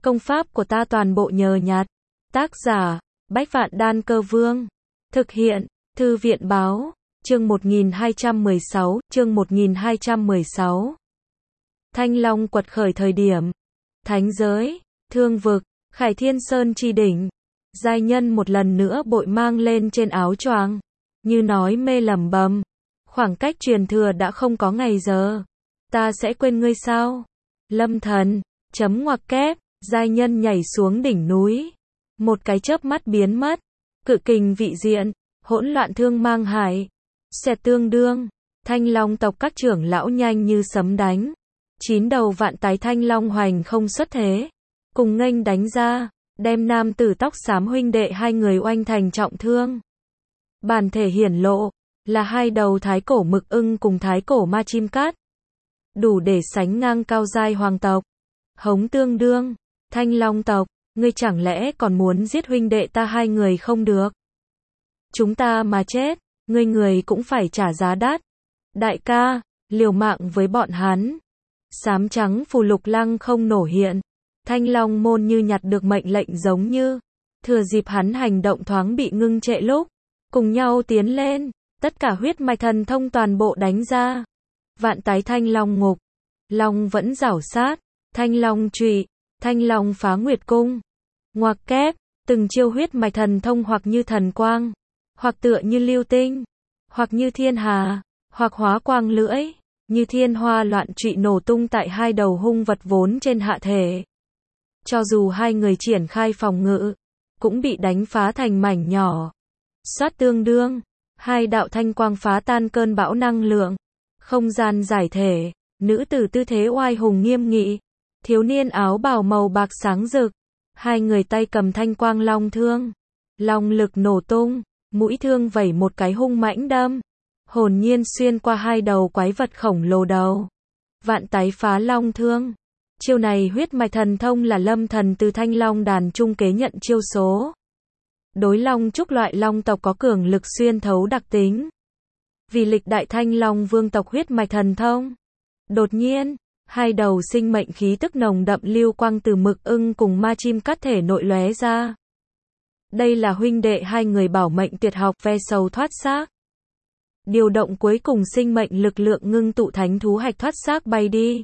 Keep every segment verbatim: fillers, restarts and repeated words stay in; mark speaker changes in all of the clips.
Speaker 1: Công pháp của ta toàn bộ nhờ nhặt. Tác giả, Bách Vạn Đan Cơ Vương. Thực hiện, Thư viện Báo, chương một nghìn hai trăm mười sáu, chương một nghìn hai trăm mười sáu. Thanh Long quật khởi thời điểm. Thánh giới, Thương vực, Khải Thiên Sơn chi đỉnh. Giai nhân một lần nữa bội mang lên trên áo choàng, như nói mê lẩm bẩm. Khoảng cách truyền thừa đã không có ngày giờ. Ta sẽ quên ngươi sao? Lâm Thần, chấm ngoặc kép, giai nhân nhảy xuống đỉnh núi. Một cái chớp mắt biến mất. Cự kình vị diện, hỗn loạn thương mang hải. Xẹt tương đương, Thanh Long tộc các trưởng lão nhanh như sấm đánh. Chín đầu vạn tái Thanh Long hoành không xuất thế. Cùng nghênh đánh ra, đem nam tử tóc xám huynh đệ hai người oanh thành trọng thương. Bản thể hiển lộ, là hai đầu thái cổ mực ưng cùng thái cổ ma chim cát. Đủ để sánh ngang cao giai hoàng tộc. Hống tương đương, Thanh Long tộc, ngươi chẳng lẽ còn muốn giết huynh đệ ta hai người không được? Chúng ta mà chết, ngươi người cũng phải trả giá đắt. Đại ca, liều mạng với bọn hắn. Xám trắng phù lục lăng không nổ hiện. Thanh Long môn như nhặt được mệnh lệnh giống như. Thừa dịp hắn hành động thoáng bị ngưng trệ lúc. Cùng nhau tiến lên, tất cả huyết mạch thần thông toàn bộ đánh ra. Vạn tái Thanh Long ngục. Long vẫn rảo sát. Thanh Long trụy. Thanh Long phá nguyệt cung. Ngoặc kép, từng chiêu huyết mạch thần thông hoặc như thần quang. Hoặc tựa như lưu tinh. Hoặc như thiên hà. Hoặc hóa quang lưỡi. Như thiên hoa loạn trụy nổ tung tại hai đầu hung vật vốn trên hạ thể. Cho dù hai người triển khai phòng ngự, cũng bị đánh phá thành mảnh nhỏ. Sát tương đương, hai đạo thanh quang phá tan cơn bão năng lượng. Không gian giải thể, nữ tử tư thế oai hùng nghiêm nghị. Thiếu niên áo bào màu bạc sáng rực. Hai người tay cầm thanh quang long thương. Long lực nổ tung, mũi thương vẩy một cái hung mãnh đâm. Hồn nhiên xuyên qua hai đầu quái vật khổng lồ đầu. Vạn tái phá long thương. Chiêu này huyết mạch thần thông là Lâm Thần từ Thanh Long đàn trung kế nhận chiêu số. Đối long trúc loại long tộc có cường lực xuyên thấu đặc tính. Vì lịch đại Thanh Long vương tộc huyết mạch thần thông. Đột nhiên, hai đầu sinh mệnh khí tức nồng đậm lưu quang từ mực ưng cùng ma chim cắt thể nội lóe ra. Đây là huynh đệ hai người bảo mệnh tuyệt học ve sầu thoát xác. Điều động cuối cùng sinh mệnh lực lượng ngưng tụ thánh thú hạch thoát xác bay đi.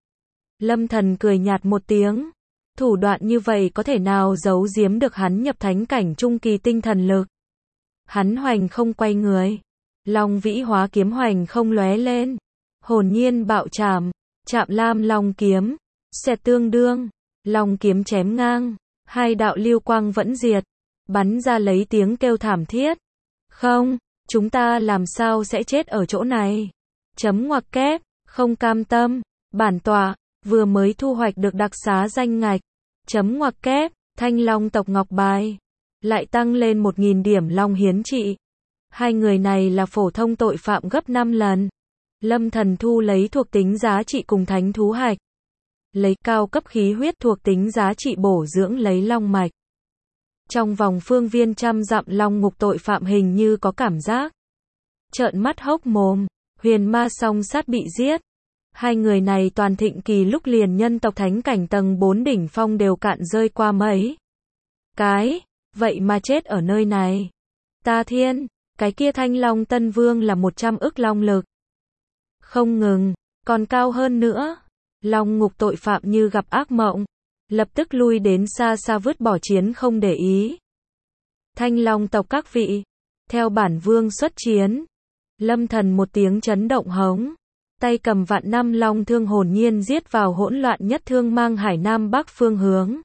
Speaker 1: Lâm Thần cười nhạt một tiếng. Thủ đoạn như vậy có thể nào giấu giếm được hắn nhập thánh cảnh trung kỳ tinh thần lực. Hắn hoành không quay người. Long vĩ hóa kiếm hoành không lóe lên. Hồn nhiên bạo chạm. Chạm lam long kiếm. Xẹt tương đương. Long kiếm chém ngang. Hai đạo lưu quang vẫn diệt. Bắn ra lấy tiếng kêu thảm thiết. Không, chúng ta làm sao sẽ chết ở chỗ này? Chấm ngoặc kép, không cam tâm. Bản tọa, vừa mới thu hoạch được đặc xá danh ngạch. Chấm ngoặc kép, Thanh Long tộc ngọc bài. Lại tăng lên một nghìn điểm long hiến trị. Hai người này là phổ thông tội phạm gấp năm lần. Lâm Thần thu lấy thuộc tính giá trị cùng thánh thú hạch. Lấy cao cấp khí huyết thuộc tính giá trị bổ dưỡng lấy long mạch. Trong vòng phương viên trăm dặm long ngục tội phạm hình như có cảm giác. Trợn mắt hốc mồm, huyền ma song sát bị giết. Hai người này toàn thịnh kỳ lúc liền nhân tộc thánh cảnh tầng bốn đỉnh phong đều cạn rơi qua mấy. Cái, vậy mà chết ở nơi này. Ta thiên, cái kia Thanh Long Tân Vương là một trăm ức long lực. Không ngừng, còn cao hơn nữa. Long ngục tội phạm như gặp ác mộng. Lập tức lui đến xa xa vứt bỏ chiến không để ý. Thanh Long tộc các vị. Theo bản vương xuất chiến. Lâm Thần một tiếng chấn động hống. Tay cầm vạn năm long thương hồn nhiên giết vào hỗn loạn nhất thương mang hải nam bắc phương hướng.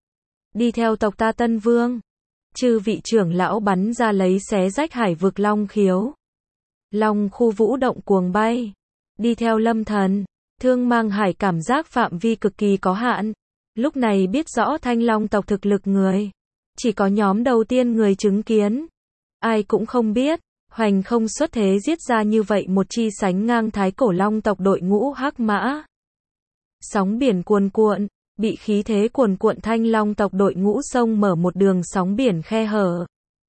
Speaker 1: Đi theo tộc ta Tân Vương. Chư vị trưởng lão bắn ra lấy xé rách hải vực long khiếu. Long khu vũ động cuồng bay. Đi theo Lâm Thần. Thương mang hải cảm giác phạm vi cực kỳ có hạn. Lúc này biết rõ Thanh Long tộc thực lực người. Chỉ có nhóm đầu tiên người chứng kiến. Ai cũng không biết. Hoành không xuất thế giết ra như vậy một chi sánh ngang thái cổ long tộc đội ngũ hắc mã. Sóng biển cuồn cuộn. Bị khí thế cuồn cuộn Thanh Long tộc đội ngũ sông mở một đường sóng biển khe hở.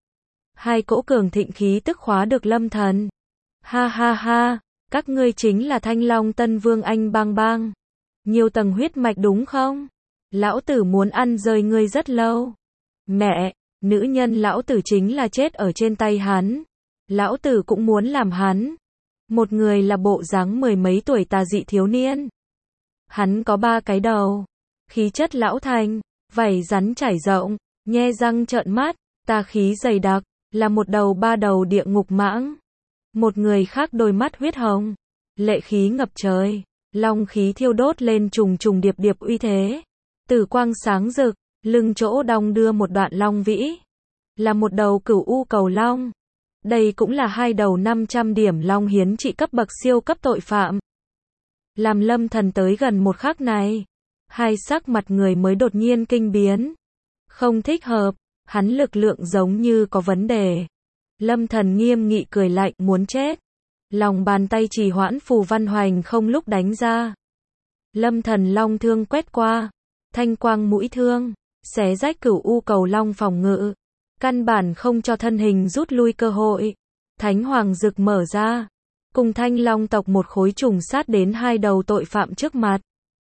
Speaker 1: Hai cỗ cường thịnh khí tức khóa được Lâm Thần. Ha ha ha. Các ngươi chính là Thanh Long Tân Vương anh bang bang. Nhiều tầng huyết mạch đúng không? Lão tử muốn ăn rơi ngươi rất lâu. Mẹ, nữ nhân lão tử chính là chết ở trên tay hắn. Lão tử cũng muốn làm hắn. Một người là bộ dáng mười mấy tuổi tà dị thiếu niên. Hắn có ba cái đầu. Khí chất lão thành, vảy rắn trải rộng, nhe răng trợn mắt, tà khí dày đặc, là một đầu ba đầu địa ngục mãng. Một người khác đôi mắt huyết hồng, lệ khí ngập trời, long khí thiêu đốt lên trùng trùng điệp điệp uy thế. Tử quang sáng rực, lưng chỗ đong đưa một đoạn long vĩ. Là một đầu cửu u cầu long. Đây cũng là hai đầu năm trăm điểm long hiến trị cấp bậc siêu cấp tội phạm. Làm Lâm Thần tới gần một khắc này, hai sắc mặt người mới đột nhiên kinh biến. Không thích hợp, hắn lực lượng giống như có vấn đề. Lâm Thần nghiêm nghị cười lạnh muốn chết. Lòng bàn tay trì hoãn phù văn hoành không lúc đánh ra. Lâm Thần long thương quét qua. Thanh quang mũi thương, xé rách cửu u cầu long phòng ngự. Căn bản không cho thân hình rút lui cơ hội. Thánh hoàng rực mở ra. Cùng thanh long tộc một khối trùng sát đến hai đầu tội phạm trước mặt.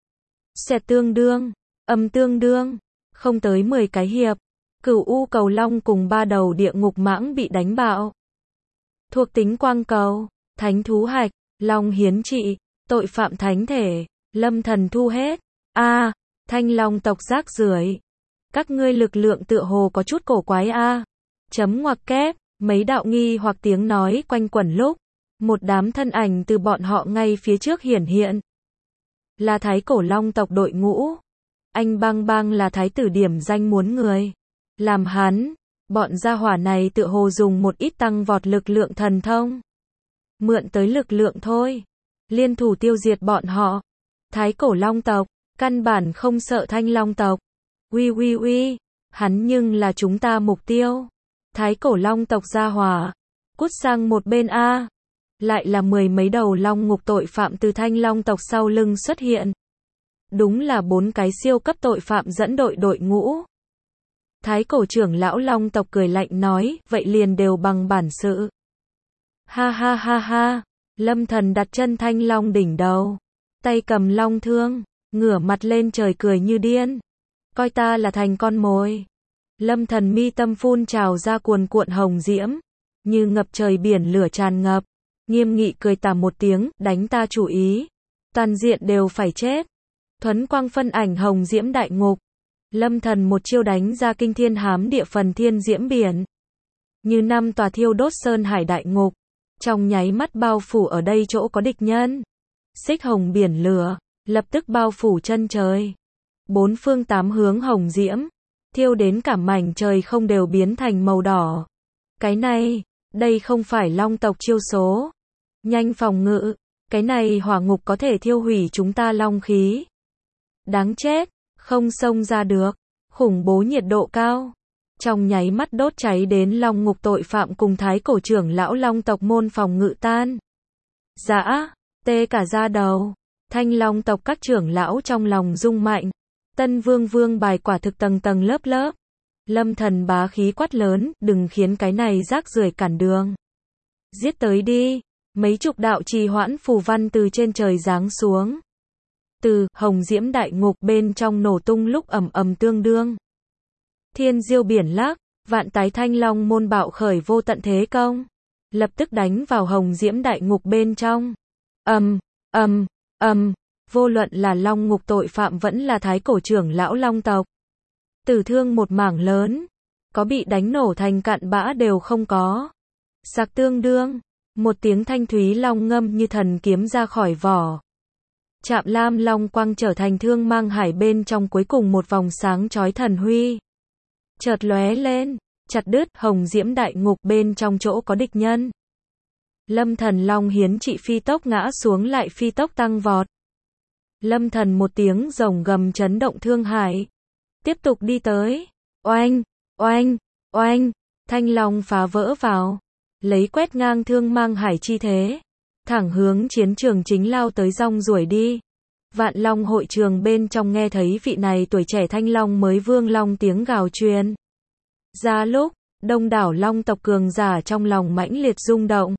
Speaker 1: Xẹt tương đương, âm tương đương, không tới mười cái hiệp. Cửu u cầu long cùng ba đầu địa ngục mãng bị đánh bạo. Thuộc tính quang cầu, thánh thú hạch, long hiến trị, tội phạm thánh thể, Lâm Thần thu hết. A, à, thanh long tộc rác rưởi. Các ngươi lực lượng tựa hồ có chút cổ quái a. À. Chấm ngoặc kép, mấy đạo nghi hoặc tiếng nói quanh quẩn lúc, một đám thân ảnh từ bọn họ ngay phía trước hiển hiện. Là thái cổ long tộc đội ngũ. Anh Bang Bang là thái tử điểm danh muốn người làm hắn. Bọn gia hỏa này tựa hồ dùng một ít tăng vọt lực lượng thần thông. Mượn tới lực lượng thôi. Liên thủ tiêu diệt bọn họ. Thái cổ long tộc, căn bản không sợ thanh long tộc. Uy uy uy, hắn nhưng là chúng ta mục tiêu. Thái cổ long tộc gia hỏa. Cút sang một bên a. Lại là mười mấy đầu long ngục tội phạm từ thanh long tộc sau lưng xuất hiện. Đúng là bốn cái siêu cấp tội phạm dẫn đội đội ngũ. Thái cổ trưởng lão long tộc cười lạnh nói, vậy liền đều bằng bản sự. Ha ha ha ha, Lâm Thần đặt chân thanh long đỉnh đầu. Tay cầm long thương, ngửa mặt lên trời cười như điên. Coi ta là thành con mồi. Lâm Thần mi tâm phun trào ra cuồn cuộn hồng diễm. Như ngập trời biển lửa tràn ngập. Nghiêm nghị cười tà một tiếng, đánh ta chủ ý. Toàn diện đều phải chết. Thuấn quang phân ảnh hồng diễm đại ngục. Lâm Thần một chiêu đánh ra kinh thiên hám địa phần thiên diễm biển. Như năm tòa thiêu đốt sơn hải đại ngục. Trong nháy mắt bao phủ ở đây chỗ có địch nhân. Xích hồng biển lửa, lập tức bao phủ chân trời. Bốn phương tám hướng hồng diễm. Thiêu đến cả mảnh trời không đều biến thành màu đỏ. Cái này, đây không phải long tộc chiêu số. Nhanh phòng ngự, cái này hỏa ngục có thể thiêu hủy chúng ta long khí. Đáng chết, không xông ra được, khủng bố nhiệt độ cao. Trong nháy mắt đốt cháy đến long ngục tội phạm cùng thái cổ trưởng lão long tộc môn phòng ngự tan. Dã, tê cả da đầu, thanh long tộc các trưởng lão trong lòng rung mạnh. Tân vương vương bài quả thực tầng tầng lớp lớp. Lâm Thần bá khí quát lớn, đừng khiến cái này rác rưởi cản đường. Giết tới đi. Mấy chục đạo trì hoãn phù văn từ trên trời giáng xuống. Từ hồng diễm đại ngục bên trong nổ tung lúc ầm ầm tương đương. Thiên diêu biển lắc, vạn tái thanh long môn bạo khởi vô tận thế công. Lập tức đánh vào hồng diễm đại ngục bên trong. Ầm, ầm, ầm, vô luận là long ngục tội phạm vẫn là thái cổ trưởng lão long tộc. Tử thương một mảng lớn. Có bị đánh nổ thành cặn bã đều không có. Sạc tương đương. Một tiếng thanh thúy long ngâm như thần kiếm ra khỏi vỏ. Chạm lam long quang trở thành thương mang hải bên trong cuối cùng một vòng sáng chói thần huy. Chợt lóe lên, chặt đứt hồng diễm đại ngục bên trong chỗ có địch nhân. Lâm Thần long hiến trị phi tốc ngã xuống lại phi tốc tăng vọt. Lâm Thần một tiếng rồng gầm chấn động thương hải. Tiếp tục đi tới. Oanh, oanh, oanh, thanh long phá vỡ vào. Lấy quét ngang thương mang hải chi thế. Thẳng hướng chiến trường chính lao tới rong ruổi đi. Vạn long hội trường bên trong nghe thấy vị này tuổi trẻ thanh long mới vương long tiếng gào truyền. Ra lúc, đông đảo long tộc cường giả trong lòng mãnh liệt rung động.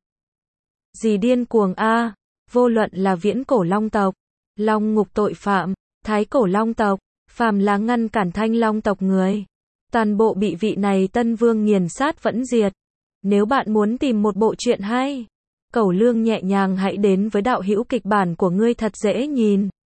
Speaker 1: Gì điên cuồng a, vô luận là viễn cổ long tộc, long ngục tội phạm, thái cổ long tộc, phàm là ngăn cản Thanh Long tộc người, toàn bộ bị vị này Tân Vương nghiền sát vẫn diệt. Nếu bạn muốn tìm một bộ truyện hay, Cẩu Lương nhẹ nhàng hãy đến với đạo hữu kịch bản của ngươi thật dễ nhìn.